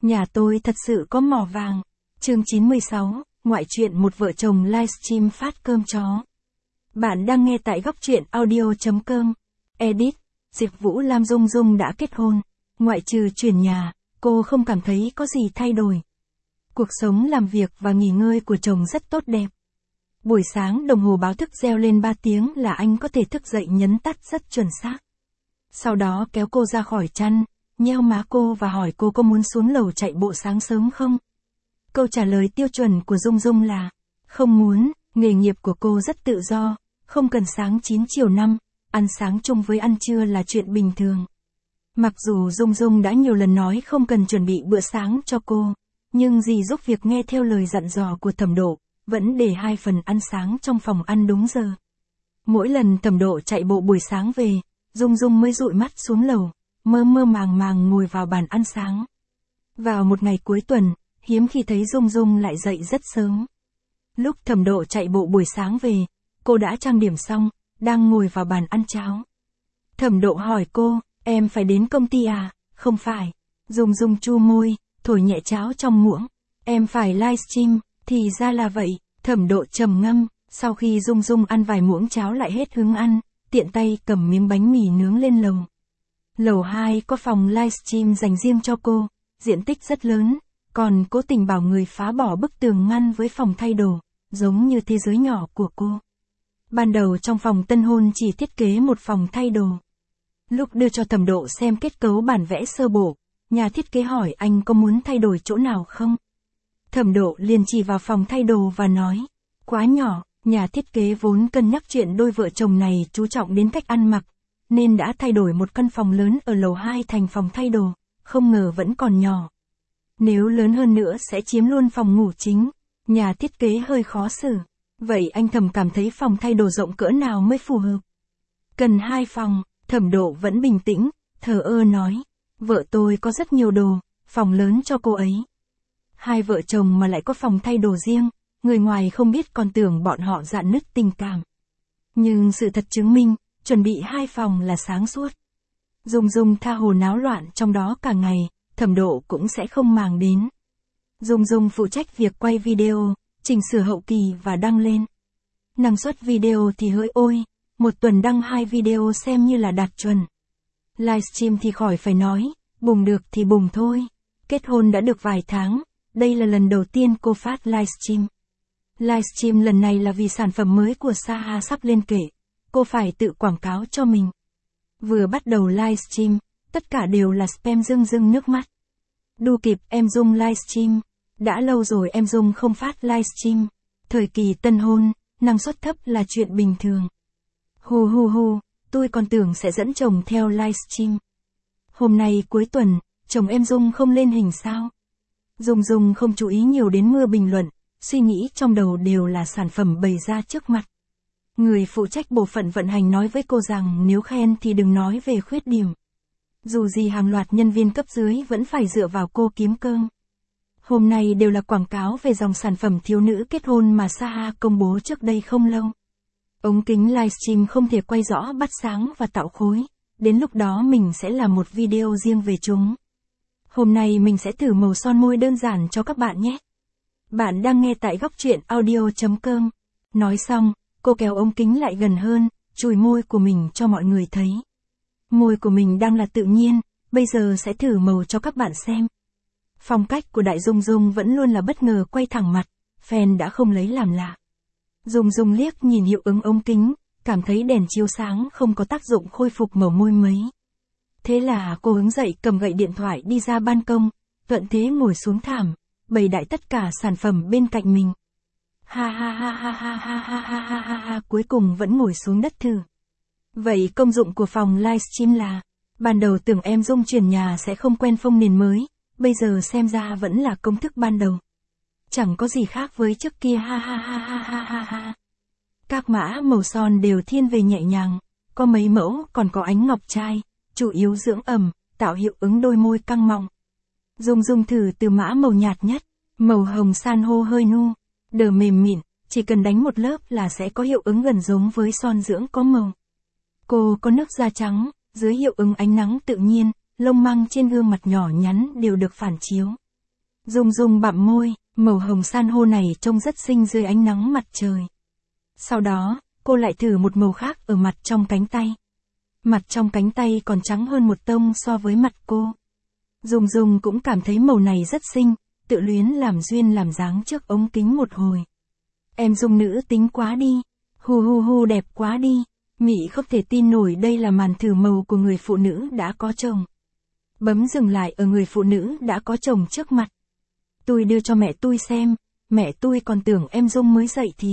Nhà tôi thật sự có mỏ vàng. Chương 96, ngoại truyện một vợ chồng livestream phát cơm chó. Bạn đang nghe tại góc truyện audio.com. Edit, Diệp Vũ Lam Dung Dung đã kết hôn. Ngoại trừ chuyển nhà, cô không cảm thấy có gì thay đổi. Cuộc sống làm việc và nghỉ ngơi của chồng rất tốt đẹp. Buổi sáng đồng hồ báo thức reo lên 3 tiếng là anh có thể thức dậy nhấn tắt rất chuẩn xác. Sau đó kéo cô ra khỏi chăn, nheo má cô và hỏi cô có muốn xuống lầu chạy bộ sáng sớm không? Câu trả lời tiêu chuẩn của Dung Dung là không muốn, nghề nghiệp của cô rất tự do, không cần sáng 9 chiều 5, ăn sáng chung với ăn trưa là chuyện bình thường. Mặc dù Dung Dung đã nhiều lần nói không cần chuẩn bị bữa sáng cho cô, nhưng dì giúp việc nghe theo lời dặn dò của Thẩm Độ, vẫn để 2 phần ăn sáng trong phòng ăn đúng giờ. Mỗi lần Thẩm Độ chạy bộ buổi sáng về, Dung Dung mới dụi mắt xuống lầu, mơ mơ màng màng ngồi vào bàn ăn sáng. Vào một ngày cuối tuần, hiếm khi thấy Dung Dung lại dậy rất sớm. Lúc Thẩm Độ chạy bộ buổi sáng về, cô đã trang điểm xong, đang ngồi vào bàn ăn cháo. Thẩm Độ hỏi cô, em phải đến công ty à? Không phải. Dung Dung chu môi, thổi nhẹ cháo trong muỗng. Em phải livestream, thì ra là vậy. Thẩm Độ trầm ngâm, sau khi Dung Dung ăn vài muỗng cháo lại hết hứng ăn, tiện tay cầm miếng bánh mì nướng lên lầu. Lầu 2 có phòng livestream dành riêng cho cô, diện tích rất lớn, còn cố tình bảo người phá bỏ bức tường ngăn với phòng thay đồ, giống như thế giới nhỏ của cô. Ban đầu trong phòng tân hôn chỉ thiết kế một phòng thay đồ. Lúc đưa cho Thẩm Độ xem kết cấu bản vẽ sơ bộ, nhà thiết kế hỏi anh có muốn thay đổi chỗ nào không? Thẩm Độ liền chỉ vào phòng thay đồ và nói, quá nhỏ, nhà thiết kế vốn cân nhắc chuyện đôi vợ chồng này chú trọng đến cách ăn mặc, nên đã thay đổi một căn phòng lớn ở lầu 2 thành phòng thay đồ, không ngờ vẫn còn nhỏ. Nếu lớn hơn nữa sẽ chiếm luôn phòng ngủ chính, nhà thiết kế hơi khó xử. Vậy anh Thẩm cảm thấy phòng thay đồ rộng cỡ nào mới phù hợp? Cần 2 phòng, Thẩm Độ vẫn bình tĩnh, thờ ơ nói, vợ tôi có rất nhiều đồ, phòng lớn cho cô ấy. Hai vợ chồng mà lại có phòng thay đồ riêng, người ngoài không biết còn tưởng bọn họ rạn nứt tình cảm. Nhưng sự thật chứng minh, chuẩn bị 2 phòng là sáng suốt. Dung Dung tha hồ náo loạn trong đó cả ngày, Thẩm Độ cũng sẽ không màng đến. Dung Dung phụ trách việc quay video, chỉnh sửa hậu kỳ và đăng lên. Năng suất video thì hỡi ôi, một tuần đăng 2 video xem như là đạt chuẩn. Livestream thì khỏi phải nói, bùng được thì bùng thôi. Kết hôn đã được vài tháng, đây là lần đầu tiên cô phát livestream. Livestream lần này là vì sản phẩm mới của Saha sắp lên kệ, cô phải tự quảng cáo cho mình. Vừa bắt đầu livestream, tất cả đều là spam rưng rưng nước mắt. Đu kịp em Dung livestream, đã lâu rồi em Dung không phát livestream. Thời kỳ tân hôn, năng suất thấp là chuyện bình thường. Hu hu hu, tôi còn tưởng sẽ dẫn chồng theo livestream. Hôm nay cuối tuần, chồng em Dung không lên hình sao? Dung Dung không chú ý nhiều đến mưa bình luận, suy nghĩ trong đầu đều là sản phẩm bày ra trước mặt. Người phụ trách bộ phận vận hành nói với cô rằng nếu khen thì đừng nói về khuyết điểm. Dù gì hàng loạt nhân viên cấp dưới vẫn phải dựa vào cô kiếm cơm. Hôm nay đều là quảng cáo về dòng sản phẩm thiếu nữ kết hôn mà Saha công bố trước đây không lâu. Ống kính livestream không thể quay rõ bắt sáng và tạo khối, đến lúc đó mình sẽ làm một video riêng về chúng. Hôm nay mình sẽ thử màu son môi đơn giản cho các bạn nhé. Bạn đang nghe tại góc truyện audio.com. Nói xong, cô kéo ống kính lại gần hơn, chùi môi của mình cho mọi người thấy. Môi của mình đang là tự nhiên, bây giờ sẽ thử màu cho các bạn xem. Phong cách của Đại Dung Dung vẫn luôn là bất ngờ quay thẳng mặt, fan đã không lấy làm lạ. Dung Dung liếc nhìn hiệu ứng ống kính, cảm thấy đèn chiếu sáng không có tác dụng khôi phục màu môi mấy. Thế là cô hứng dậy cầm gậy điện thoại đi ra ban công, thuận thế ngồi xuống thảm, bày đại tất cả sản phẩm bên cạnh mình. Ha ha ha ha ha ha ha ha ha ha ha, cuối cùng vẫn ngồi xuống đất thử. Vậy công dụng của phòng livestream là, ban đầu tưởng em Dung chuyển nhà sẽ không quen phông nền mới, bây giờ xem ra vẫn là công thức ban đầu. Chẳng có gì khác với trước kia ha ha ha ha ha ha ha. Các mã màu son đều thiên về nhẹ nhàng, có mấy mẫu còn có ánh ngọc trai, chủ yếu dưỡng ẩm, tạo hiệu ứng đôi môi căng mọng. Dung Dung thử từ mã màu nhạt nhất, màu hồng san hô hơi nu, đờ mềm mịn, chỉ cần đánh một lớp là sẽ có hiệu ứng gần giống với son dưỡng có màu. Cô có nước da trắng, dưới hiệu ứng ánh nắng tự nhiên, lông măng trên gương mặt nhỏ nhắn đều được phản chiếu. Dung Dung bặm môi, màu hồng san hô này trông rất xinh dưới ánh nắng mặt trời. Sau đó, cô lại thử một màu khác ở mặt trong cánh tay. Mặt trong cánh tay còn trắng hơn một tông so với mặt cô. Dung Dung cũng cảm thấy màu này rất xinh, tự luyến làm duyên làm dáng trước ống kính một hồi. Em Dung nữ tính quá đi. Hu hu hu đẹp quá đi. Mị không thể tin nổi đây là màn thử màu của người phụ nữ đã có chồng. Bấm dừng lại ở người phụ nữ đã có chồng trước mặt. Tôi đưa cho mẹ tôi xem, mẹ tôi còn tưởng em Dung mới dậy thì.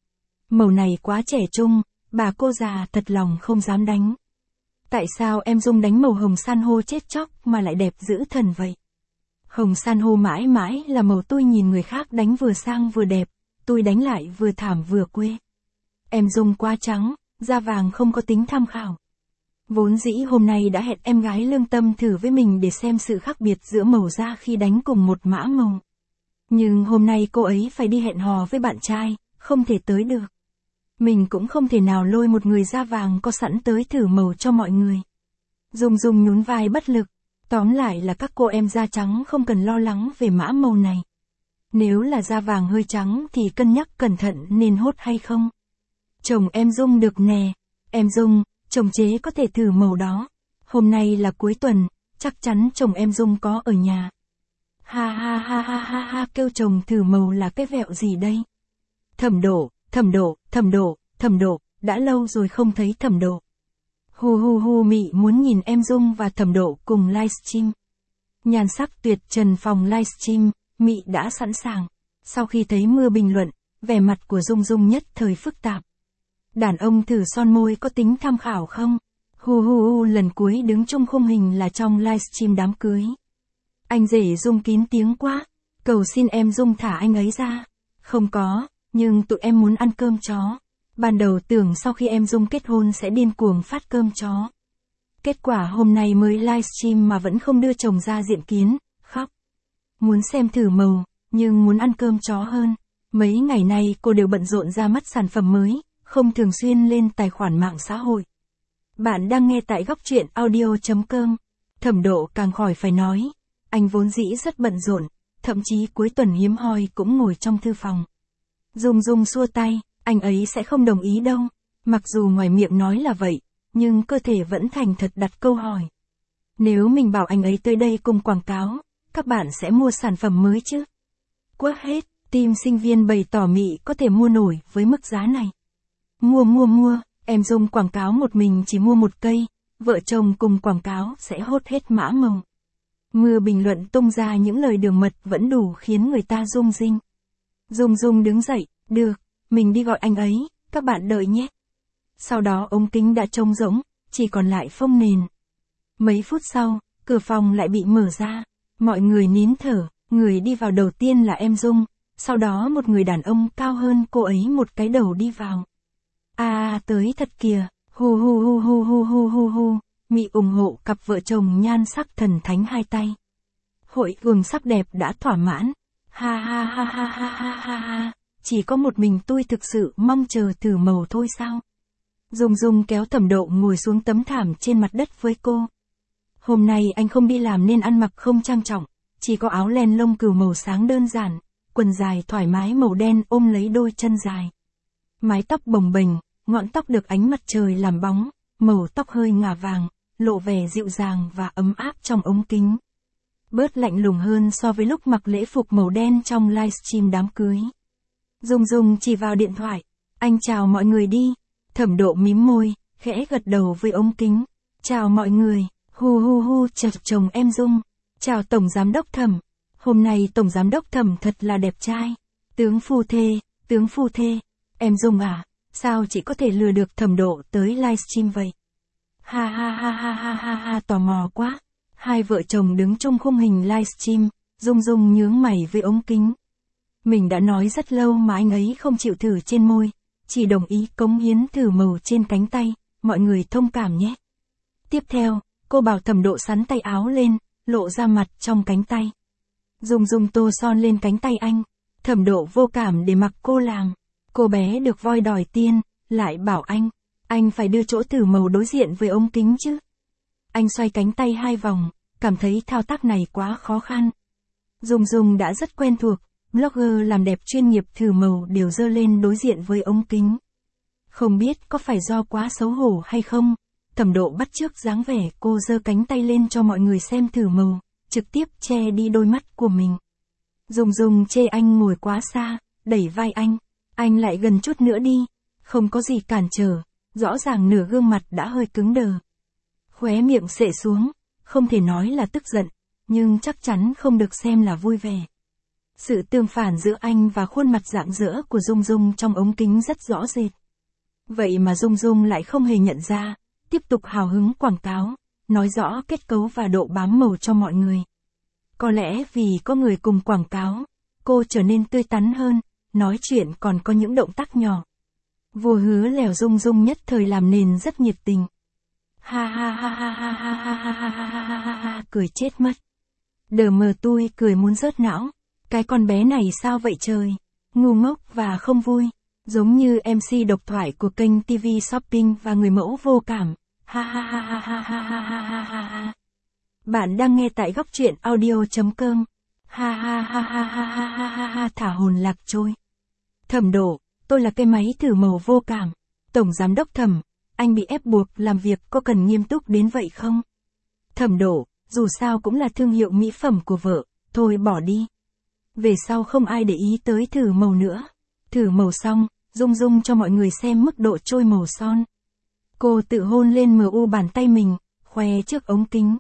Màu này quá trẻ trung, bà cô già thật lòng không dám đánh. Tại sao em Dung đánh màu hồng san hô chết chóc mà lại đẹp dữ thần vậy? Hồng san hô mãi mãi là màu tôi nhìn người khác đánh vừa sang vừa đẹp, tôi đánh lại vừa thảm vừa quê. Em Dung quá trắng, da vàng không có tính tham khảo. Vốn dĩ hôm nay đã hẹn em gái lương tâm thử với mình để xem sự khác biệt giữa màu da khi đánh cùng một mã màu. Nhưng hôm nay cô ấy phải đi hẹn hò với bạn trai, không thể tới được. Mình cũng không thể nào lôi một người da vàng có sẵn tới thử màu cho mọi người. Dung Dung nhún vai bất lực. Tóm lại là các cô em da trắng không cần lo lắng về mã màu này. Nếu là da vàng hơi trắng thì cân nhắc cẩn thận nên hốt hay không. Chồng em Dung được nè. Em Dung, chồng chế có thể thử màu đó. Hôm nay là cuối tuần, chắc chắn chồng em Dung có ở nhà. Ha ha ha ha ha ha, kêu chồng thử màu là cái vẹo gì đây? Thẩm Độ, Thẩm Độ, Thẩm Độ, Thẩm Độ, đã lâu rồi không thấy Thẩm Độ. Hu hu hu, Mị muốn nhìn em Dung và Thẩm Độ cùng livestream. Nhan sắc tuyệt trần phòng livestream, Mị đã sẵn sàng. Sau khi thấy mưa bình luận, vẻ mặt của Dung Dung nhất thời phức tạp. Đàn ông thử son môi có tính tham khảo không? Hu hu hu, lần cuối đứng chung khung hình là trong livestream đám cưới. Anh rể Dung kín tiếng quá, cầu xin em Dung thả anh ấy ra. Không có, nhưng tụi em muốn ăn cơm chó. Ban đầu tưởng sau khi em Dung kết hôn sẽ điên cuồng phát cơm chó. Kết quả hôm nay mới livestream mà vẫn không đưa chồng ra diện kiến, khóc. Muốn xem thử màu, nhưng muốn ăn cơm chó hơn. Mấy ngày nay cô đều bận rộn ra mắt sản phẩm mới, không thường xuyên lên tài khoản mạng xã hội. Bạn đang nghe tại góc truyện audio.com. Thẩm Độ càng khỏi phải nói. Anh vốn dĩ rất bận rộn, thậm chí cuối tuần hiếm hoi cũng ngồi trong thư phòng. Dung Dung xua tay, anh ấy sẽ không đồng ý đâu. Mặc dù ngoài miệng nói là vậy, nhưng cơ thể vẫn thành thật đặt câu hỏi. Nếu mình bảo anh ấy tới đây cùng quảng cáo, các bạn sẽ mua sản phẩm mới chứ? Quá hết, team sinh viên bày tỏ Mị có thể mua nổi với mức giá này. Mua, em Dung quảng cáo một mình chỉ mua một cây, vợ chồng cùng quảng cáo sẽ hốt hết mã màu. Mưa bình luận tung ra những lời đường mật vẫn đủ khiến người ta rung rinh. Dung Dung đứng dậy, được, mình đi gọi anh ấy, các bạn đợi nhé. Sau đó ống kính đã trống rỗng, chỉ còn lại phông nền. Mấy phút sau, cửa phòng lại bị mở ra, mọi người nín thở, người đi vào đầu tiên là em Dung, sau đó một người đàn ông cao hơn cô ấy một cái đầu đi vào. Tới thật kìa, hu hu hu hu hu hu hu hu, Mị ủng hộ cặp vợ chồng nhan sắc thần thánh hai tay. Hội hương sắc đẹp đã thỏa mãn, ha ha ha ha ha ha ha ha, chỉ có một mình tôi thực sự mong chờ thử màu thôi sao? Dung Dung kéo Thẩm Độ ngồi xuống tấm thảm trên mặt đất với cô. Hôm nay anh không đi làm nên ăn mặc không trang trọng, chỉ có áo len lông cừu màu sáng đơn giản, quần dài thoải mái màu đen ôm lấy đôi chân dài. Mái tóc bồng bềnh, ngọn tóc được ánh mặt trời làm bóng, màu tóc hơi ngả vàng, lộ vẻ dịu dàng và ấm áp trong ống kính. Bớt lạnh lùng hơn so với lúc mặc lễ phục màu đen trong livestream đám cưới. Dung Dung chỉ vào điện thoại, anh chào mọi người đi. Thẩm Độ mím môi, khẽ gật đầu với ống kính. Chào mọi người, hu hu hu, chào chồng em Dung. Chào Tổng Giám đốc Thẩm. Hôm nay Tổng Giám đốc Thẩm thật là đẹp trai. Tướng phu thê, em Dung à, sao chị có thể lừa được Thẩm Độ tới livestream vậy? Ha ha ha ha ha ha ha, tò mò quá. Hai vợ chồng đứng trong khung hình livestream, Dung Dung nhướng mày với ống kính. Mình đã nói rất lâu mà anh ấy không chịu thử trên môi, chỉ đồng ý cống hiến thử màu trên cánh tay, mọi người thông cảm nhé. Tiếp theo, cô bảo Thẩm Độ sắn tay áo lên, lộ ra mặt trong cánh tay. Dung Dung tô son lên cánh tay anh, Thẩm Độ vô cảm để mặc cô làm. Cô bé được voi đòi tiên, lại bảo anh phải đưa chỗ thử màu đối diện với ống kính chứ. Anh xoay cánh tay 2 vòng, cảm thấy thao tác này quá khó khăn. Dung Dung đã rất quen thuộc, blogger làm đẹp chuyên nghiệp thử màu đều giơ lên đối diện với ống kính. Không biết có phải do quá xấu hổ hay không, Thẩm Độ bắt chước dáng vẻ cô giơ cánh tay lên cho mọi người xem thử màu, trực tiếp che đi đôi mắt của mình. Dung Dung chê anh ngồi quá xa, đẩy vai anh lại gần chút nữa đi, không có gì cản trở, rõ ràng nửa gương mặt đã hơi cứng đờ. Khóe miệng xệ xuống, không thể nói là tức giận, nhưng chắc chắn không được xem là vui vẻ. Sự tương phản giữa anh và khuôn mặt rạng rỡ của Dung Dung trong ống kính rất rõ rệt. Vậy mà Dung Dung lại không hề nhận ra, tiếp tục hào hứng quảng cáo, nói rõ kết cấu và độ bám màu cho mọi người. Có lẽ vì có người cùng quảng cáo, cô trở nên tươi tắn hơn, nói chuyện còn có những động tác nhỏ. Vua Hứa Lèo Dung Dung nhất thời làm nền rất nhiệt tình. Ha ha ha ha ha ha ha ha ha ha ha ha ha, cười chết mất. Đờ mờ tui cười muốn rớt não. Cái con bé này sao vậy trời? Ngu ngốc và không vui. Giống như MC độc thoại của kênh TV Shopping và người mẫu vô cảm. Ha ha ha ha ha ha ha ha ha ha ha. Bạn đang nghe tại góc truyện audio.com. Ha ha ha ha ha ha ha ha ha, thả hồn lạc trôi. Thẩm Độ, tôi là cái máy thử màu vô cảm. Tổng giám đốc Thẩm, anh bị ép buộc làm việc có cần nghiêm túc đến vậy không? Thẩm Độ, dù sao cũng là thương hiệu mỹ phẩm của vợ, thôi bỏ đi. Về sau không ai để ý tới thử màu nữa. Thử màu xong, Dung Dung cho mọi người xem mức độ trôi màu son. Cô tự hôn lên MU bàn tay mình, khoe trước ống kính.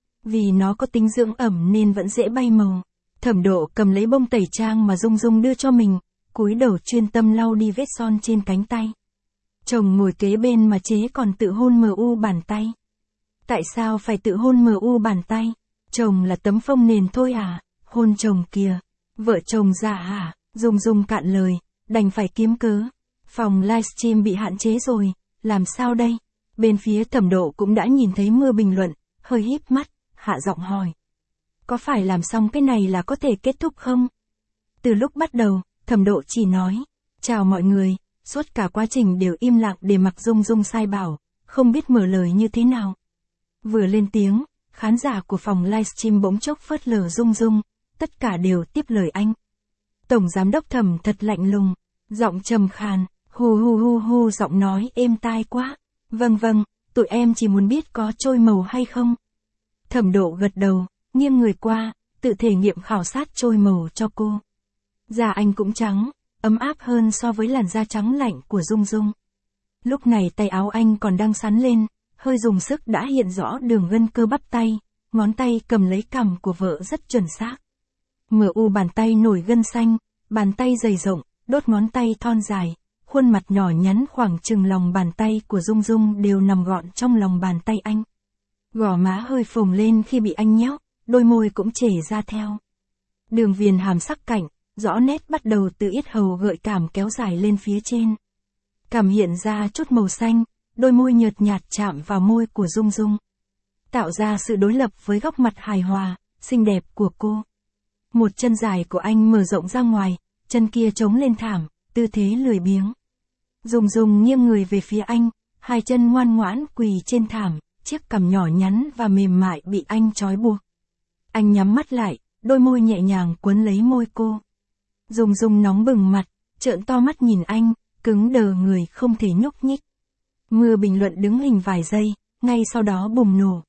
Vì nó có tính dưỡng ẩm nên vẫn dễ bay màu. Thẩm Độ cầm lấy bông tẩy trang mà Dung Dung đưa cho mình, cúi đầu chuyên tâm lau đi vết son trên cánh tay. Chồng ngồi kế bên mà chế còn tự hôn MU bàn tay. Tại sao phải tự hôn MU bàn tay? Chồng là tấm phông nền thôi à? Hôn chồng kìa. Vợ chồng già à? Dung Dung cạn lời, đành phải kiếm cớ. Phòng livestream bị hạn chế rồi, làm sao đây? Bên phía Thẩm Độ cũng đã nhìn thấy mưa bình luận, hơi híp mắt, hạ giọng hỏi. Có phải làm xong cái này là có thể kết thúc không? Từ lúc bắt đầu, Thẩm Độ chỉ nói, chào mọi người, suốt cả quá trình đều im lặng để mặc Dung Dung sai bảo, không biết mở lời như thế nào. Vừa lên tiếng, khán giả của phòng livestream bỗng chốc phớt lờ Dung Dung, tất cả đều tiếp lời anh. Tổng giám đốc Thẩm thật lạnh lùng, giọng trầm khàn, hu hu hu hu, giọng nói êm tai quá. Vâng vâng, tụi em chỉ muốn biết có trôi màu hay không. Thẩm Độ gật đầu, nghiêng người qua, tự thể nghiệm khảo sát trôi màu cho cô. Da anh cũng trắng, ấm áp hơn so với làn da trắng lạnh của Dung Dung. Lúc này tay áo anh còn đang sắn lên, hơi dùng sức đã hiện rõ đường gân cơ bắp tay, ngón tay cầm lấy cằm của vợ rất chuẩn xác. MU bàn tay nổi gân xanh, bàn tay dày rộng, đốt ngón tay thon dài, khuôn mặt nhỏ nhắn khoảng chừng lòng bàn tay của Dung Dung đều nằm gọn trong lòng bàn tay anh. Gò má hơi phồng lên khi bị anh nhéo, đôi môi cũng chảy ra theo. Đường viền hàm sắc cạnh, rõ nét bắt đầu từ yết hầu gợi cảm kéo dài lên phía trên. Cằm hiện ra chút màu xanh, đôi môi nhợt nhạt chạm vào môi của Dung Dung. Tạo ra sự đối lập với góc mặt hài hòa, xinh đẹp của cô. Một chân dài của anh mở rộng ra ngoài, chân kia chống lên thảm, tư thế lười biếng. Dung Dung nghiêng người về phía anh, hai chân ngoan ngoãn quỳ trên thảm, chiếc cằm nhỏ nhắn và mềm mại bị anh trói buộc. Anh nhắm mắt lại, đôi môi nhẹ nhàng quấn lấy môi cô. Dung Dung nóng bừng mặt, trợn to mắt nhìn anh, cứng đờ người không thể nhúc nhích. Mưa bình luận đứng hình vài giây, ngay sau đó bùng nổ.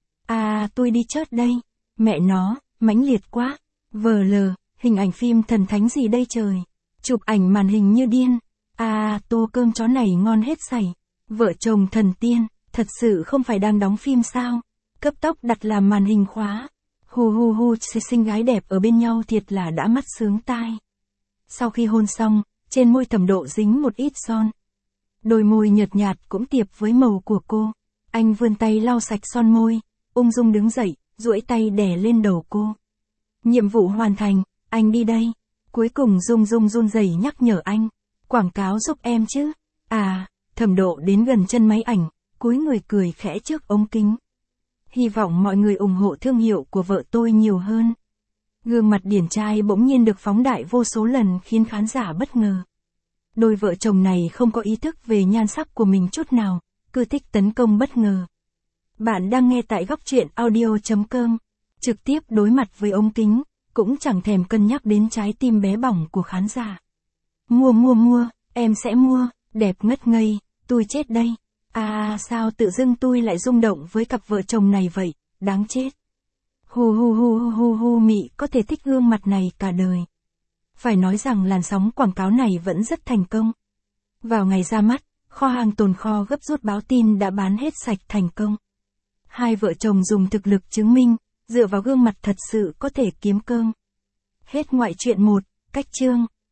À, tôi đi chớt đây. Mẹ nó, mãnh liệt quá. VL, hình ảnh phim thần thánh gì đây trời. Chụp ảnh màn hình như điên. À, tô cơm chó này ngon hết sảy. Vợ chồng thần tiên, thật sự không phải đang đóng phim sao? Cấp tốc đặt làm màn hình khóa. Hu hu hu, xinh gái đẹp ở bên nhau thiệt là đã mắt sướng tai. Sau khi hôn xong, trên môi Thẩm Độ dính một ít son. Đôi môi nhợt nhạt cũng tiệp với màu của cô. Anh vươn tay lau sạch son môi, ung dung đứng dậy, duỗi tay đè lên đầu cô. Nhiệm vụ hoàn thành, anh đi đây. Cuối cùng Dung Dung run rẩy nhắc nhở anh. Quảng cáo giúp em chứ. À, Thẩm Độ đến gần chân máy ảnh, cúi người cười khẽ trước ống kính. Hy vọng mọi người ủng hộ thương hiệu của vợ tôi nhiều hơn. Gương mặt điển trai bỗng nhiên được phóng đại vô số lần khiến khán giả bất ngờ. Đôi vợ chồng này không có ý thức về nhan sắc của mình chút nào, cứ thích tấn công bất ngờ. Bạn đang nghe tại góc truyện audio.com. Trực tiếp đối mặt với ống kính, cũng chẳng thèm cân nhắc đến trái tim bé bỏng của khán giả. Mua, em sẽ mua, đẹp ngất ngây, tôi chết đây. Sao tự dưng tôi lại rung động với cặp vợ chồng này vậy, đáng chết. Mị có thể thích gương mặt này cả đời. Phải nói rằng làn sóng quảng cáo này vẫn rất thành công. Vào ngày ra mắt, kho hàng tồn kho gấp rút báo tin đã bán hết sạch thành công. Hai vợ chồng dùng thực lực chứng minh, dựa vào gương mặt thật sự có thể kiếm cơm. Hết ngoại truyện 1, cách chương.